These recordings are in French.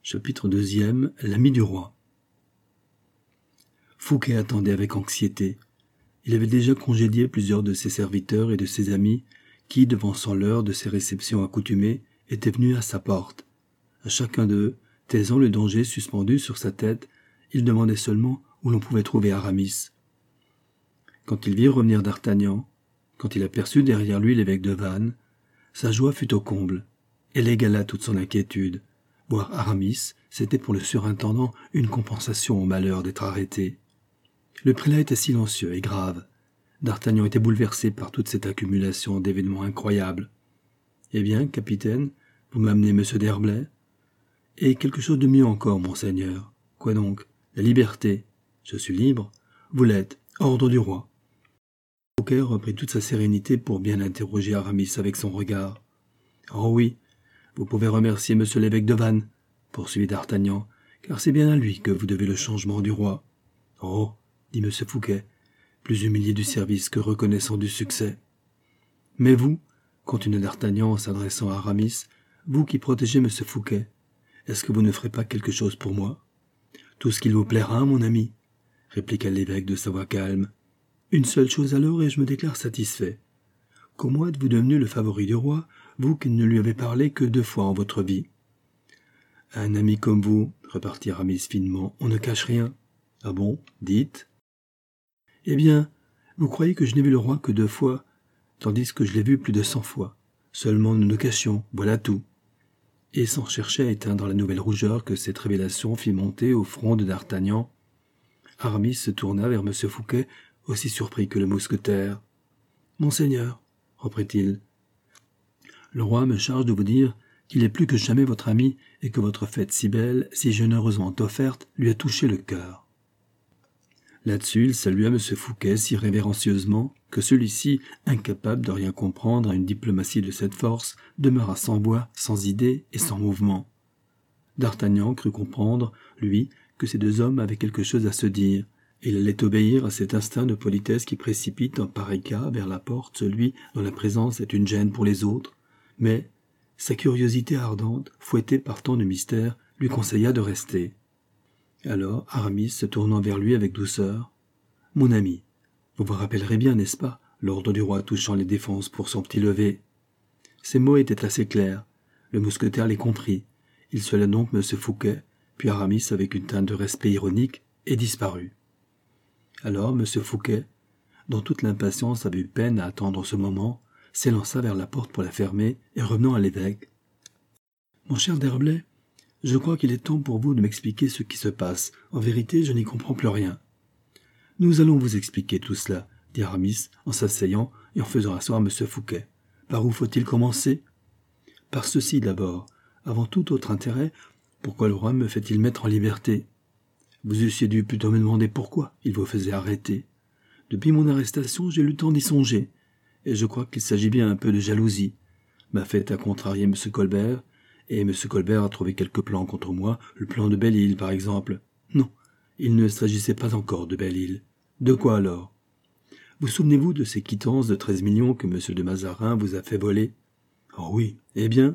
Chapitre 2, l'ami du roi. Fouquet attendait avec anxiété. Il avait déjà congédié plusieurs de ses serviteurs et de ses amis qui, devançant l'heure de ses réceptions accoutumées, étaient venus à sa porte. À chacun d'eux, taisant le danger suspendu sur sa tête, il demandait seulement où l'on pouvait trouver Aramis. Quand il vit revenir d'Artagnan, quand il aperçut derrière lui l'évêque de Vannes, sa joie fut au comble. Elle égala toute son inquiétude. Voir Aramis, c'était pour le surintendant une compensation au malheur d'être arrêté. Le prélat était silencieux et grave. D'Artagnan était bouleversé par toute cette accumulation d'événements incroyables. « Eh bien, capitaine, vous m'amenez M. d'Herblay ?»« Et quelque chose de mieux encore, monseigneur. »« Quoi donc ? La liberté. »« Je suis libre. »« Vous l'êtes. Ordre du roi. » Fouquet reprit toute sa sérénité pour bien interroger Aramis avec son regard. « Oh oui, vous pouvez remercier M. l'évêque de Vannes, poursuivit d'Artagnan, car c'est bien à lui que vous devez le changement du roi. »« Oh, dit M. Fouquet, plus humilié du service que reconnaissant du succès. »« Mais vous, continua d'Artagnan en s'adressant à Aramis, vous qui protégez M. Fouquet, est-ce que vous ne ferez pas quelque chose pour moi ? » ?»« Tout ce qu'il vous plaira, mon ami, » répliqua l'évêque de sa voix calme. « Une seule chose alors et je me déclare satisfait. Comment êtes-vous devenu le favori du roi, vous qui ne lui avez parlé que 2 fois en votre vie ? » ?»« Un ami comme vous, repartit Aramis finement, on ne cache rien. »« Ah bon, dites. »« Eh bien, vous croyez que je n'ai vu le roi que 2 fois, tandis que je l'ai vu plus de 100 fois. Seulement nous nous cachions, voilà tout. » Et sans chercher à éteindre la nouvelle rougeur que cette révélation fit monter au front de d'Artagnan, Aramis se tourna vers M. Fouquet, aussi surpris que le mousquetaire. « Monseigneur, reprit-il, le roi me charge de vous dire qu'il est plus que jamais votre ami et que votre fête si belle, si généreusement offerte, lui a touché le cœur. » Là-dessus, il salua M. Fouquet si révérencieusement que celui-ci, incapable de rien comprendre à une diplomatie de cette force, demeura sans voix, sans idée et sans mouvement. D'Artagnan crut comprendre, lui, que ces 2 hommes avaient quelque chose à se dire, et il allait obéir à cet instinct de politesse qui précipite en pareil cas vers la porte celui dont la présence est une gêne pour les autres, mais sa curiosité ardente, fouettée par tant de mystère, lui conseilla de rester. Alors Aramis, se tournant vers lui avec douceur, « Mon ami, vous vous rappellerez bien, n'est-ce pas, l'ordre du roi touchant les défenses pour son petit lever ?» Ces mots étaient assez clairs. Le mousquetaire les comprit. Il salua donc M. Fouquet, puis Aramis avec une teinte de respect ironique, et disparut. Alors M. Fouquet, dont toute l'impatience avait eu peine à attendre ce moment, s'élança vers la porte pour la fermer, et revenant à l'évêque. « Mon cher d'Herblay, je crois qu'il est temps pour vous de m'expliquer ce qui se passe. En vérité, je n'y comprends plus rien. »« Nous allons vous expliquer tout cela, » dit Aramis en s'asseyant et en faisant asseoir M. Fouquet. « Par où faut-il commencer ? » ?»« Par ceci d'abord. Avant tout autre intérêt, pourquoi le roi me fait-il mettre en liberté ? Vous eussiez dû plutôt me demander pourquoi il vous faisait arrêter. Depuis mon arrestation, j'ai eu le temps d'y songer, et je crois qu'il s'agit bien un peu de jalousie. Ma fête a contrarié M. Colbert, et M. Colbert a trouvé quelques plans contre moi, le plan de Belle-Île par exemple. Non, il ne s'agissait pas encore de Belle-Île. De quoi alors ? Vous souvenez-vous de ces quittances de 13 millions que M. de Mazarin vous a fait voler ? Oh oui, eh bien,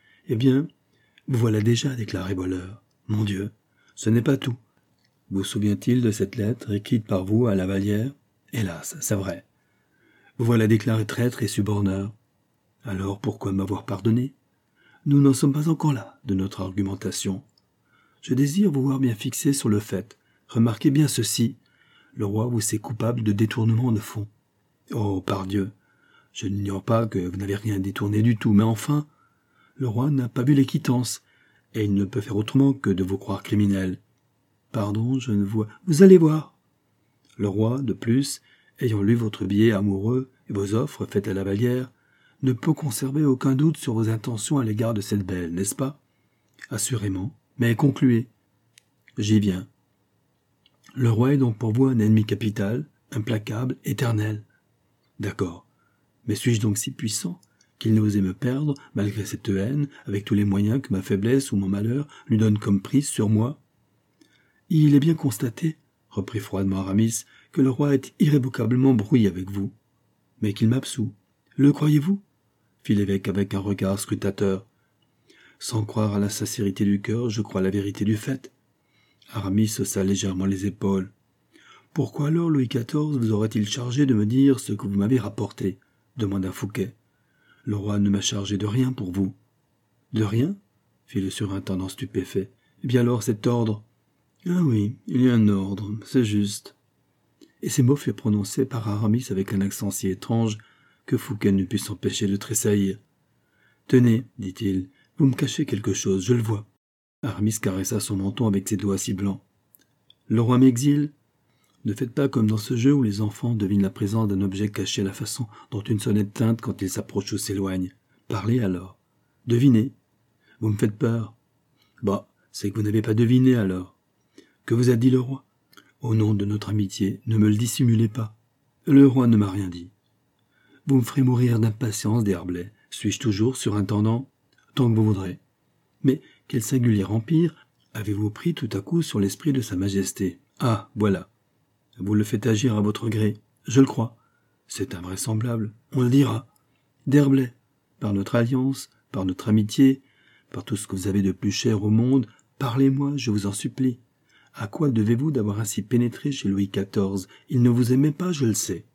vous voilà déjà déclaré voleur. Mon Dieu, ce n'est pas tout. Vous souvient-il de cette lettre écrite par vous à la Vallière ? Hélas, c'est vrai. Vous voilà déclaré traître et suborneur. Alors pourquoi m'avoir pardonné ? Nous n'en sommes pas encore là de notre argumentation. Je désire vous voir bien fixé sur le fait. Remarquez bien ceci. Le roi vous sait coupable de détournement de fonds. Oh, pardieu, je n'ignore pas que vous n'avez rien détourné du tout, mais enfin, le roi n'a pas vu les quittances, et il ne peut faire autrement que de vous croire criminel. Pardon, je ne vois... Vous allez voir. Le roi, de plus, ayant lu votre billet amoureux et vos offres faites à la Vallière, ne peut conserver aucun doute sur vos intentions à l'égard de cette belle, n'est-ce pas ? Assurément, mais concluez. J'y viens. Le roi est donc pour vous un ennemi capital, implacable, éternel. D'accord. Mais suis-je donc si puissant qu'il n'osait me perdre, malgré cette haine, avec tous les moyens que ma faiblesse ou mon malheur lui donnent comme prise sur moi ? Il est bien constaté, reprit froidement Aramis, que le roi est irrévocablement brouillé avec vous. Mais qu'il m'absout. Le croyez-vous ? Fit l'évêque avec un regard scrutateur. Sans croire à la sincérité du cœur, je crois à la vérité du fait. Aramis haussa légèrement les épaules. Pourquoi alors Louis XIV vous aurait-il chargé de me dire ce que vous m'avez rapporté? Demanda Fouquet. Le roi ne m'a chargé de rien pour vous. De rien? Fit le surintendant stupéfait. Eh bien alors cet ordre? Ah oui, il y a un ordre, c'est juste. Et ces mots furent prononcés par Aramis avec un accent si étrange que Fouquet ne put s'empêcher de tressaillir. Tenez, dit-il, vous me cachez quelque chose, je le vois. Aramis caressa son menton avec ses doigts si blancs. Le roi m'exile? Ne faites pas comme dans ce jeu où les enfants devinent la présence d'un objet caché à la façon dont une sonnette teinte quand il s'approche ou s'éloigne. Parlez alors. Devinez. Vous me faites peur. Bah, c'est que vous n'avez pas deviné alors. Que vous a dit le roi? Au nom de notre amitié, ne me le dissimulez pas. Le roi ne m'a rien dit. Vous me ferez mourir d'impatience, D'Herblay. Suis-je toujours surintendant? Tant que vous voudrez. Mais quel singulier empire avez-vous pris tout à coup sur l'esprit de Sa Majesté? Ah, voilà. Vous le faites agir à votre gré. Je le crois. C'est invraisemblable. On le dira. D'Herblay, par notre alliance, par notre amitié, par tout ce que vous avez de plus cher au monde, parlez-moi, je vous en supplie. À quoi devez-vous d'avoir ainsi pénétré chez Louis XIV? Il ne vous aimait pas, je le sais.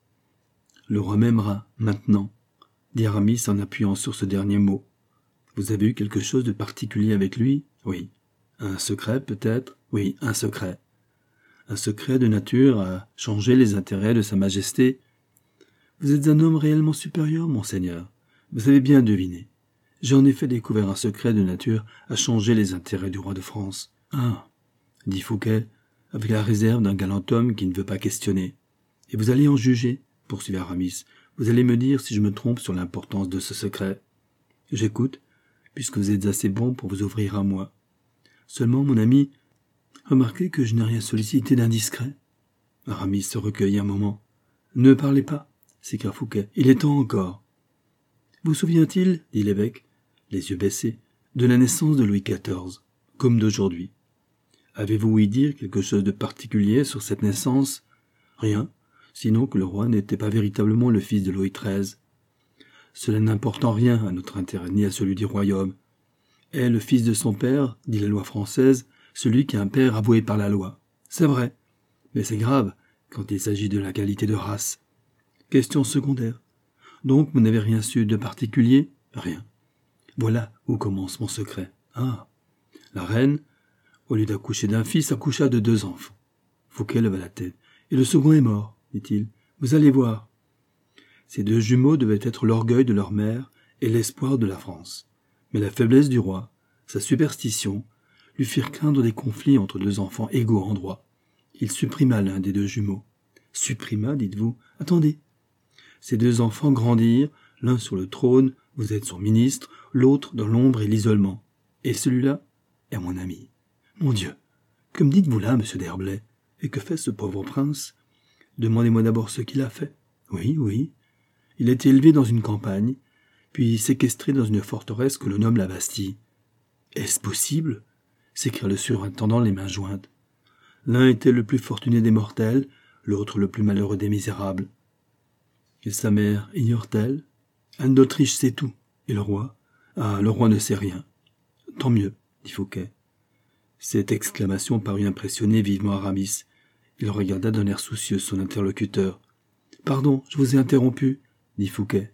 Le roi m'aimera, maintenant, dit Aramis en appuyant sur ce dernier mot. Vous avez eu quelque chose de particulier avec lui? Oui. Un secret, peut-être? Oui, un secret. Un secret de nature à changer les intérêts de Sa Majesté. Vous êtes un homme réellement supérieur, monseigneur. Vous avez bien deviné. J'ai en effet découvert un secret de nature à changer les intérêts du roi de France. Ah, dit Fouquet, avec la réserve d'un galant homme qui ne veut pas questionner. Et vous allez en juger, poursuivit Aramis. Vous allez me dire si je me trompe sur l'importance de ce secret. J'écoute, puisque vous êtes assez bon pour vous ouvrir à moi. Seulement, mon ami, remarquez que je n'ai rien sollicité d'indiscret. Aramis se recueillit un moment. Ne parlez pas, s'écria Fouquet. Il est temps encore. Vous souvient-il, dit l'évêque, les yeux baissés, de la naissance de Louis XIV, comme d'aujourd'hui? Avez-vous ouï dire quelque chose de particulier sur cette naissance? Rien, sinon que le roi n'était pas véritablement le fils de Louis XIII. Cela n'importe en rien à notre intérêt ni à celui du royaume. Est le fils de son père, dit la loi française, celui qui a un père avoué par la loi. C'est vrai, mais c'est grave quand il s'agit de la qualité de race. Question secondaire. Donc vous n'avez rien su de particulier? Rien. Voilà où commence mon secret. Ah, la reine, au lieu d'accoucher d'un fils, accoucha de 2 enfants. Fouquet leva la tête. Et le second est mort, dit-il. Vous allez voir. Ces 2 jumeaux devaient être l'orgueil de leur mère et l'espoir de la France. Mais la faiblesse du roi, sa superstition, lui firent craindre des conflits entre 2 enfants égaux en droit. Il supprima l'un des 2 jumeaux. Supprima, dites-vous? Attendez. Ces 2 enfants grandirent, l'un sur le trône, vous êtes son ministre, l'autre dans l'ombre et l'isolement. Et celui-là est mon ami. Mon Dieu, que me dites-vous là, monsieur d'Herblay? Et que fait ce pauvre prince? Demandez-moi d'abord ce qu'il a fait. Oui, oui. Il a été élevé dans une campagne, puis séquestré dans une forteresse que l'on nomme la Bastille. Est-ce possible? S'écria le surintendant les mains jointes. L'un était le plus fortuné des mortels, l'autre le plus malheureux des misérables. Et sa mère ignore-t-elle? Anne d'Autriche sait tout. Et le roi? Ah, le roi ne sait rien. Tant mieux, dit Fouquet. Cette exclamation parut impressionner vivement Aramis. Il regarda d'un air soucieux son interlocuteur. « Pardon, je vous ai interrompu, » dit Fouquet.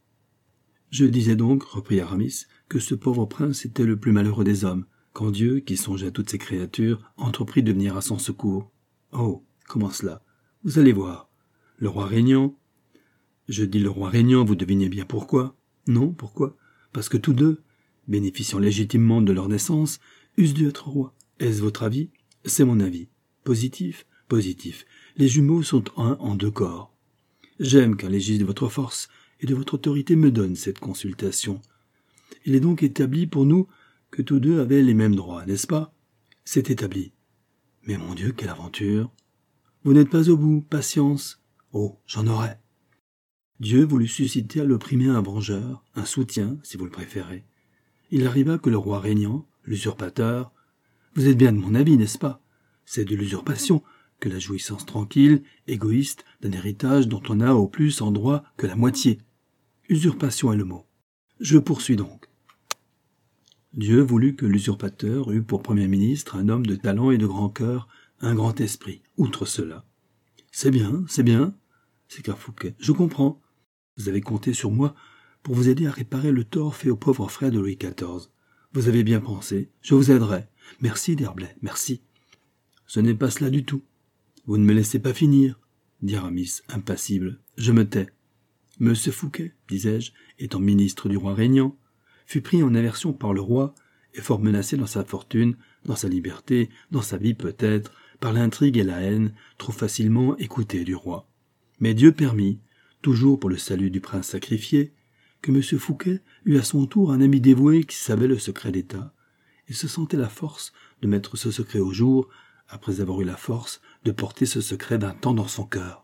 « Je disais donc, reprit Aramis, que ce pauvre prince était le plus malheureux des hommes, quand Dieu, qui songeait à toutes ses créatures, entreprit de venir à son secours. Oh, comment cela? Vous allez voir. Le roi régnant... Je dis le roi régnant, vous devinez bien pourquoi? Non, pourquoi? Parce que tous 2, bénéficiant légitimement de leur naissance, eussent dû être rois. Est-ce votre avis? C'est mon avis. Positif? Positif. Les jumeaux sont un en 2 corps. J'aime qu'un légiste de votre force et de votre autorité me donne cette consultation. Il est donc établi pour nous que tous 2 avaient les mêmes droits, n'est-ce pas? C'est établi. Mais mon Dieu, quelle aventure! Vous n'êtes pas au bout, patience. Oh, j'en aurai. Dieu voulut susciter à l'opprimé un vengeur, un soutien, si vous le préférez. Il arriva que le roi régnant, l'usurpateur... Vous êtes bien de mon avis, n'est-ce pas? C'est de l'usurpation que la jouissance tranquille, égoïste, d'un héritage dont on n'a au plus en droit que la moitié. Usurpation est le mot. Je poursuis donc. Dieu voulut que l'usurpateur eût pour Premier ministre un homme de talent et de grand cœur, un grand esprit. Outre cela. C'est bien, s'écria Fouquet. Je comprends. Vous avez compté sur moi pour vous aider à réparer le tort fait aux pauvres frères de Louis XIV. Vous avez bien pensé. Je vous aiderai. Merci, D'Herblay, merci. Ce n'est pas cela du tout. Vous ne me laissez pas finir, dit Aramis, impassible. Je me tais. Monsieur Fouquet, disais-je, étant ministre du roi régnant, fut pris en aversion par le roi et fort menacé dans sa fortune, dans sa liberté, dans sa vie peut-être, par l'intrigue et la haine, trop facilement écoutée du roi. Mais Dieu permit, toujours pour le salut du prince sacrifié, que M. Fouquet eut à son tour un ami dévoué qui savait le secret d'État, et se sentait la force de mettre ce secret au jour, après avoir eu la force de porter ce secret d'un temps dans son cœur.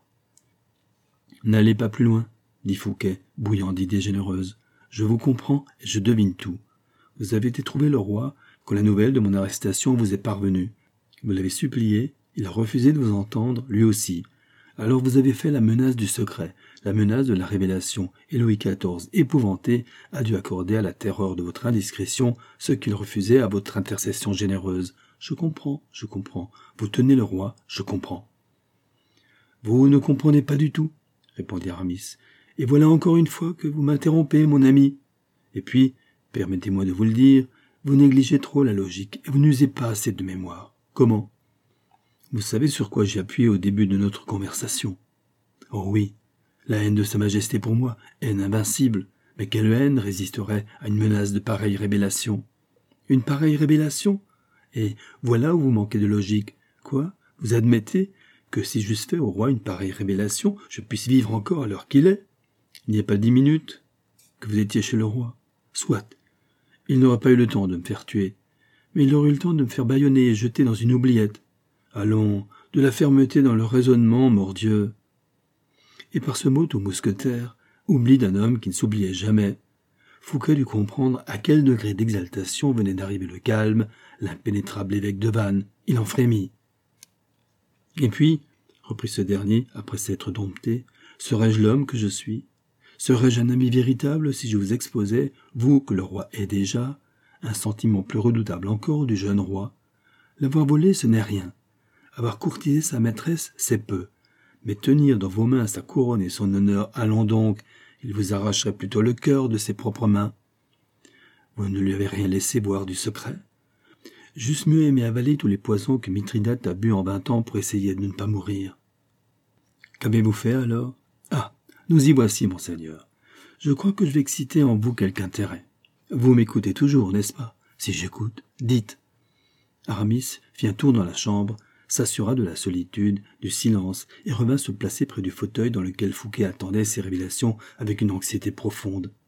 « N'allez pas plus loin, » dit Fouquet, bouillant d'idées généreuses. « Je vous comprends et je devine tout. Vous avez été trouver le roi quand la nouvelle de mon arrestation vous est parvenue. Vous l'avez supplié, il a refusé de vous entendre, lui aussi. Alors vous avez fait la menace du secret, la menace de la révélation, et Louis XIV, épouvanté, a dû accorder à la terreur de votre indiscrétion ce qu'il refusait à votre intercession généreuse. Je comprends. Vous tenez le roi, je comprends. » « Vous ne comprenez pas du tout, » répondit Aramis. « Et voilà encore une fois que vous m'interrompez, mon ami. Et puis, permettez-moi de vous le dire, vous négligez trop la logique et vous n'usez pas assez de mémoire. Comment ? Vous savez sur quoi j'ai appuyé au début de notre conversation. Oh oui, la haine de Sa Majesté pour moi, haine invincible. Mais quelle haine résisterait à une menace de pareille révélation ? Une pareille révélation ? Et voilà où vous manquez de logique. Quoi ? Vous admettez que si j'eusse fait au roi une pareille révélation, je puisse vivre encore à l'heure qu'il est ? Il n'y a pas 10 minutes que vous étiez chez le roi. Soit. Il n'aura pas eu le temps de me faire tuer, mais il aura eu le temps de me faire bâillonner et jeter dans une oubliette. Allons, de la fermeté dans le raisonnement, mordieu. Et par ce mot tout mousquetaire, oubli d'un homme qui ne s'oubliait jamais, Fouquet dut comprendre à quel degré d'exaltation venait d'arriver le calme, l'impénétrable évêque de Vannes. Il en frémit. Et puis, reprit ce dernier, après s'être dompté, serais-je l'homme que je suis ? Serais-je un ami véritable si je vous exposais, vous que le roi est déjà, un sentiment plus redoutable encore du jeune roi ? L'avoir volé, ce n'est rien. Avoir courtisé sa maîtresse, c'est peu. Mais tenir dans vos mains sa couronne et son honneur, allons donc, il vous arracherait plutôt le cœur de ses propres mains. Vous ne lui avez rien laissé boire du secret ? J'eusse mieux aimé avaler tous les poisons que Mithridate a bu en 20 ans pour essayer de ne pas mourir. Qu'avez-vous fait alors ? Ah, nous y voici, monseigneur. Je crois que je vais exciter en vous quelque intérêt. Vous m'écoutez toujours, n'est-ce pas ? Si j'écoute, dites. Aramis fit un tour dans la chambre, s'assura de la solitude, du silence, et revint se placer près du fauteuil dans lequel Fouquet attendait ces révélations avec une anxiété profonde.